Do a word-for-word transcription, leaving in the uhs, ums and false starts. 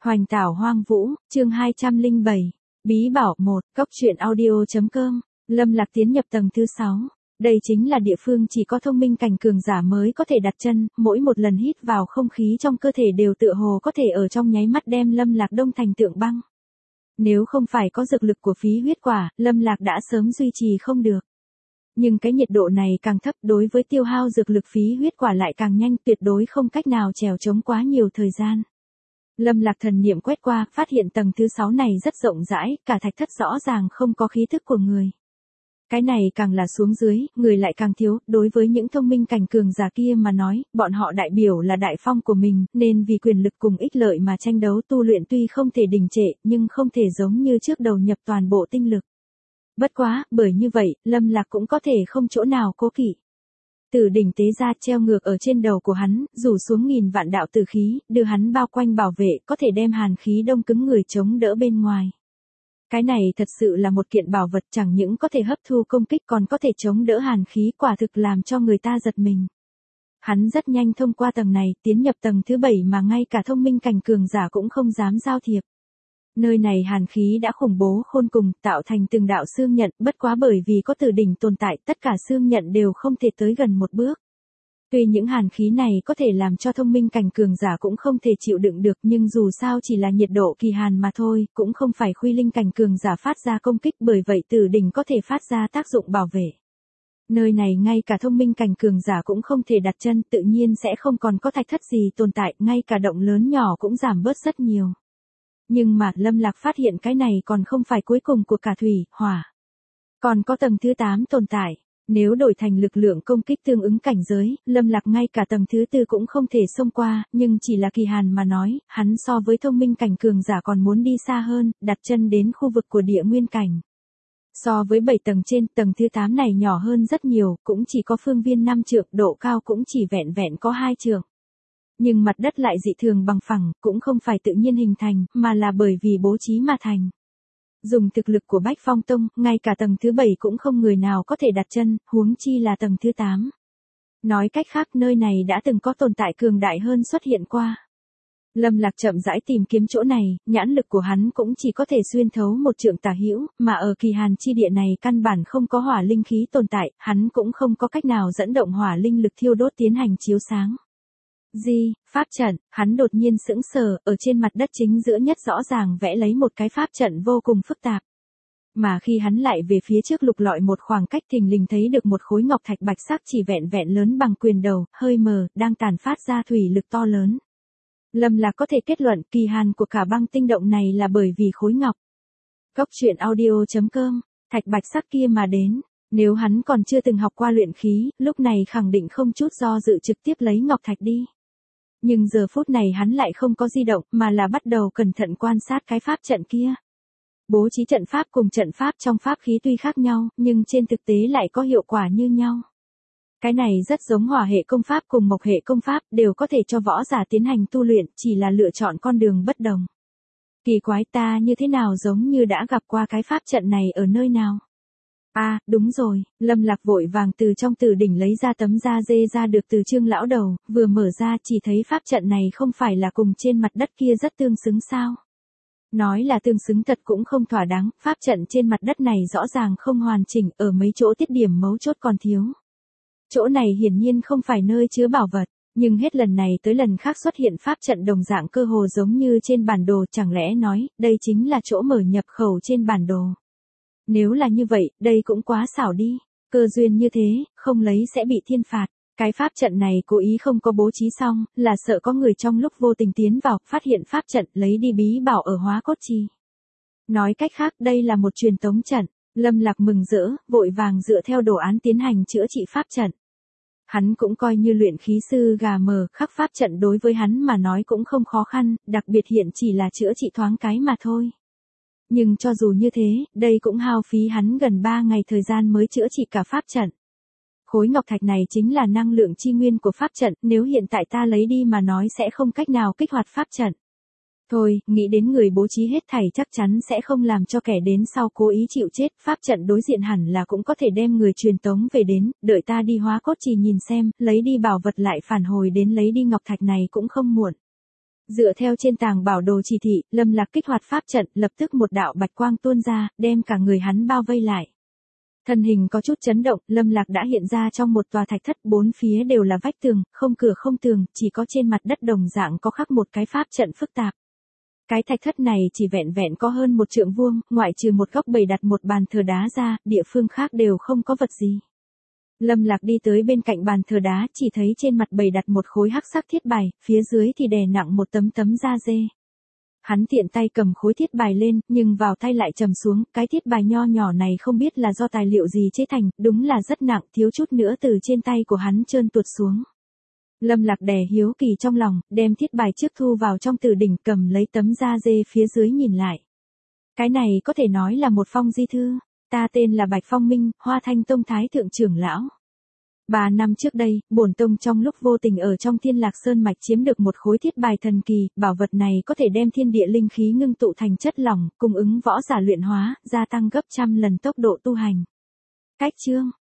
Hoành tảo hoang vũ, chương hai trăm lẻ bảy. Bí bảo một, cốc truyện audio.com. Lâm Lạc tiến nhập tầng thứ sáu. Đây chính là địa phương chỉ có thông minh cảnh cường giả mới có thể đặt chân, mỗi một lần hít vào không khí trong cơ thể đều tựa hồ có thể ở trong nháy mắt đem Lâm Lạc đông thành tượng băng. Nếu không phải có dược lực của phí huyết quả, Lâm Lạc đã sớm duy trì không được. Nhưng cái nhiệt độ này càng thấp, đối với tiêu hao dược lực phí huyết quả lại càng nhanh, tuyệt đối không cách nào trèo chống quá nhiều thời gian. Lâm Lạc thần niệm quét qua, phát hiện tầng thứ sáu này rất rộng rãi, cả thạch thất rõ ràng không có khí thức của người. Cái này càng là xuống dưới, người lại càng thiếu, đối với những thông minh cảnh cường giả kia mà nói, bọn họ đại biểu là đại phong của mình, nên vì quyền lực cùng ích lợi mà tranh đấu tu luyện tuy không thể đình trệ, nhưng không thể giống như trước đầu nhập toàn bộ tinh lực. Bất quá, bởi như vậy, Lâm Lạc cũng có thể không chỗ nào cố kỵ. Tử đỉnh tế ra treo ngược ở trên đầu của hắn, rủ xuống nghìn vạn đạo tử khí, đưa hắn bao quanh bảo vệ, có thể đem hàn khí đông cứng người chống đỡ bên ngoài. Cái này thật sự là một kiện bảo vật, chẳng những có thể hấp thu công kích còn có thể chống đỡ hàn khí, quả thực làm cho người ta giật mình. Hắn rất nhanh thông qua tầng này, tiến nhập tầng thứ bảy mà ngay cả thông minh cảnh cường giả cũng không dám giao thiệp. Nơi này hàn khí đã khủng bố khôn cùng, tạo thành từng đạo xương nhận, bất quá bởi vì có tử đỉnh tồn tại, tất cả xương nhận đều không thể tới gần một bước. Tuy những hàn khí này có thể làm cho thông minh cảnh cường giả cũng không thể chịu đựng được, nhưng dù sao chỉ là nhiệt độ kỳ hàn mà thôi, cũng không phải khuy linh cảnh cường giả phát ra công kích, bởi vậy tử đỉnh có thể phát ra tác dụng bảo vệ. Nơi này ngay cả thông minh cảnh cường giả cũng không thể đặt chân, tự nhiên sẽ không còn có thạch thất gì tồn tại, ngay cả động lớn nhỏ cũng giảm bớt rất nhiều. Nhưng mà Lâm Lạc phát hiện cái này còn không phải cuối cùng của cả thủy, hỏa. Còn có tầng thứ tám tồn tại. Nếu đổi thành lực lượng công kích tương ứng cảnh giới, Lâm Lạc ngay cả tầng thứ tư cũng không thể xông qua, nhưng chỉ là kỳ hàn mà nói, hắn so với thông minh cảnh cường giả còn muốn đi xa hơn, đặt chân đến khu vực của địa nguyên cảnh. So với bảy tầng trên, tầng thứ tám này nhỏ hơn rất nhiều, cũng chỉ có phương viên năm trượng, độ cao cũng chỉ vẹn vẹn có hai trượng. Nhưng mặt đất lại dị thường bằng phẳng, cũng không phải tự nhiên hình thành, mà là bởi vì bố trí mà thành. Dùng thực lực của Bách Phong Tông, ngay cả tầng thứ bảy cũng không người nào có thể đặt chân, huống chi là tầng thứ tám. Nói cách khác, nơi này đã từng có tồn tại cường đại hơn xuất hiện qua. Lâm Lạc chậm rãi tìm kiếm chỗ này, nhãn lực của hắn cũng chỉ có thể xuyên thấu một trượng tả hữu, mà ở kỳ hàn chi địa này căn bản không có hỏa linh khí tồn tại, hắn cũng không có cách nào dẫn động hỏa linh lực thiêu đốt tiến hành chiếu sáng. Gì, pháp trận, hắn đột nhiên sững sờ, ở trên mặt đất chính giữa nhất rõ ràng vẽ lấy một cái pháp trận vô cùng phức tạp. Mà khi hắn lại về phía trước lục lọi một khoảng cách, thình lình thấy được một khối ngọc thạch bạch sắc chỉ vẹn vẹn lớn bằng quyền đầu, hơi mờ, đang tàn phát ra thủy lực to lớn. Lâm Lạc có thể kết luận kỳ hàn của cả băng tinh động này là bởi vì khối ngọc. Cốc truyện audio.com, thạch bạch sắc kia mà đến. Nếu hắn còn chưa từng học qua luyện khí, lúc này khẳng định không chút do dự trực tiếp lấy ngọc thạch đi. Nhưng giờ phút này hắn lại không có di động, mà là bắt đầu cẩn thận quan sát cái pháp trận kia. Bố trí trận pháp cùng trận pháp trong pháp khí tuy khác nhau, nhưng trên thực tế lại có hiệu quả như nhau. Cái này rất giống hỏa hệ công pháp cùng mộc hệ công pháp, đều có thể cho võ giả tiến hành tu luyện, chỉ là lựa chọn con đường bất đồng. Kỳ quái, ta như thế nào giống như đã gặp qua cái pháp trận này ở nơi nào? À, đúng rồi, Lâm Lạc vội vàng từ trong tử đỉnh lấy ra tấm da dê ra được từ Trương lão đầu, vừa mở ra chỉ thấy pháp trận này không phải là cùng trên mặt đất kia rất tương xứng sao? Nói là tương xứng thật cũng không thỏa đáng, pháp trận trên mặt đất này rõ ràng không hoàn chỉnh, ở mấy chỗ tiết điểm mấu chốt còn thiếu. Chỗ này hiển nhiên không phải nơi chứa bảo vật, nhưng hết lần này tới lần khác xuất hiện pháp trận đồng dạng cơ hồ giống như trên bản đồ, chẳng lẽ nói, đây chính là chỗ mở nhập khẩu trên bản đồ. Nếu là như vậy, đây cũng quá xảo đi, cơ duyên như thế, không lấy sẽ bị thiên phạt. Cái pháp trận này cố ý không có bố trí xong, là sợ có người trong lúc vô tình tiến vào, phát hiện pháp trận, lấy đi bí bảo ở Hóa Cốt Trì. Nói cách khác, đây là một truyền tống trận. Lâm Lạc mừng rỡ, vội vàng dựa theo đồ án tiến hành chữa trị pháp trận. Hắn cũng coi như luyện khí sư gà mờ, khắc pháp trận đối với hắn mà nói cũng không khó khăn, đặc biệt hiện chỉ là chữa trị thoáng cái mà thôi. Nhưng cho dù như thế, đây cũng hao phí hắn gần ba ngày thời gian mới chữa trị cả pháp trận. Khối ngọc thạch này chính là năng lượng chi nguyên của pháp trận, nếu hiện tại ta lấy đi mà nói sẽ không cách nào kích hoạt pháp trận. Thôi, nghĩ đến người bố trí hết thảy chắc chắn sẽ không làm cho kẻ đến sau cố ý chịu chết, pháp trận đối diện hẳn là cũng có thể đem người truyền tống về đến, đợi ta đi Hóa Cốt Trì nhìn xem, lấy đi bảo vật lại phản hồi đến lấy đi ngọc thạch này cũng không muộn. Dựa theo trên tàng bảo đồ chỉ thị, Lâm Lạc kích hoạt pháp trận, lập tức một đạo bạch quang tuôn ra, đem cả người hắn bao vây lại. Thân hình có chút chấn động, Lâm Lạc đã hiện ra trong một tòa thạch thất, bốn phía đều là vách tường, không cửa không tường, chỉ có trên mặt đất đồng dạng có khắc một cái pháp trận phức tạp. Cái thạch thất này chỉ vẹn vẹn có hơn một trượng vuông, ngoại trừ một góc bày đặt một bàn thờ đá ra, địa phương khác đều không có vật gì. Lâm Lạc đi tới bên cạnh bàn thờ đá, chỉ thấy trên mặt bày đặt một khối hắc sắc thiết bài, phía dưới thì đè nặng một tấm tấm da dê. Hắn tiện tay cầm khối thiết bài lên, nhưng vào tay lại trầm xuống, cái thiết bài nho nhỏ này không biết là do tài liệu gì chế thành, đúng là rất nặng, thiếu chút nữa từ trên tay của hắn trơn tuột xuống. Lâm Lạc đè hiếu kỳ trong lòng, đem thiết bài trước thu vào trong tử đỉnh, cầm lấy tấm da dê phía dưới nhìn lại. Cái này có thể nói là một phong di thư, ta tên là Bạch Phong Minh, Hoa Thanh Tông Thái Thượng trưởng lão. Ba năm trước đây, bổn tông trong lúc vô tình ở trong Thiên Lạc Sơn mạch chiếm được một khối thiết bài thần kỳ, bảo vật này có thể đem thiên địa linh khí ngưng tụ thành chất lỏng, cung ứng võ giả luyện hóa, gia tăng gấp trăm lần tốc độ tu hành. Cách chương